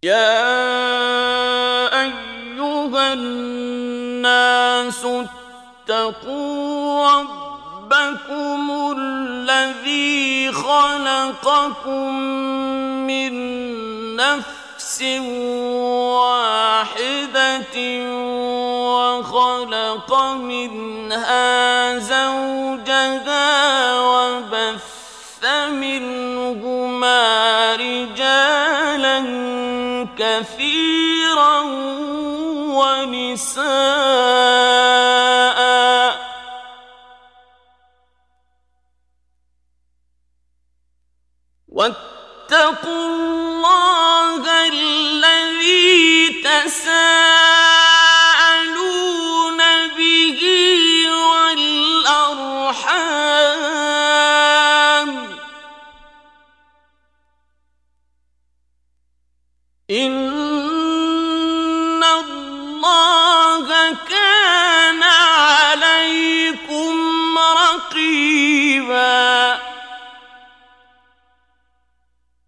يا أيها الناس اتقوا ربكم الذي خلقكم من نفس واحدة وخلق منها زوجها وبث منهما رجالا كثيرا ونساء واتقوا الله الذي تساءلون به والأرحام إن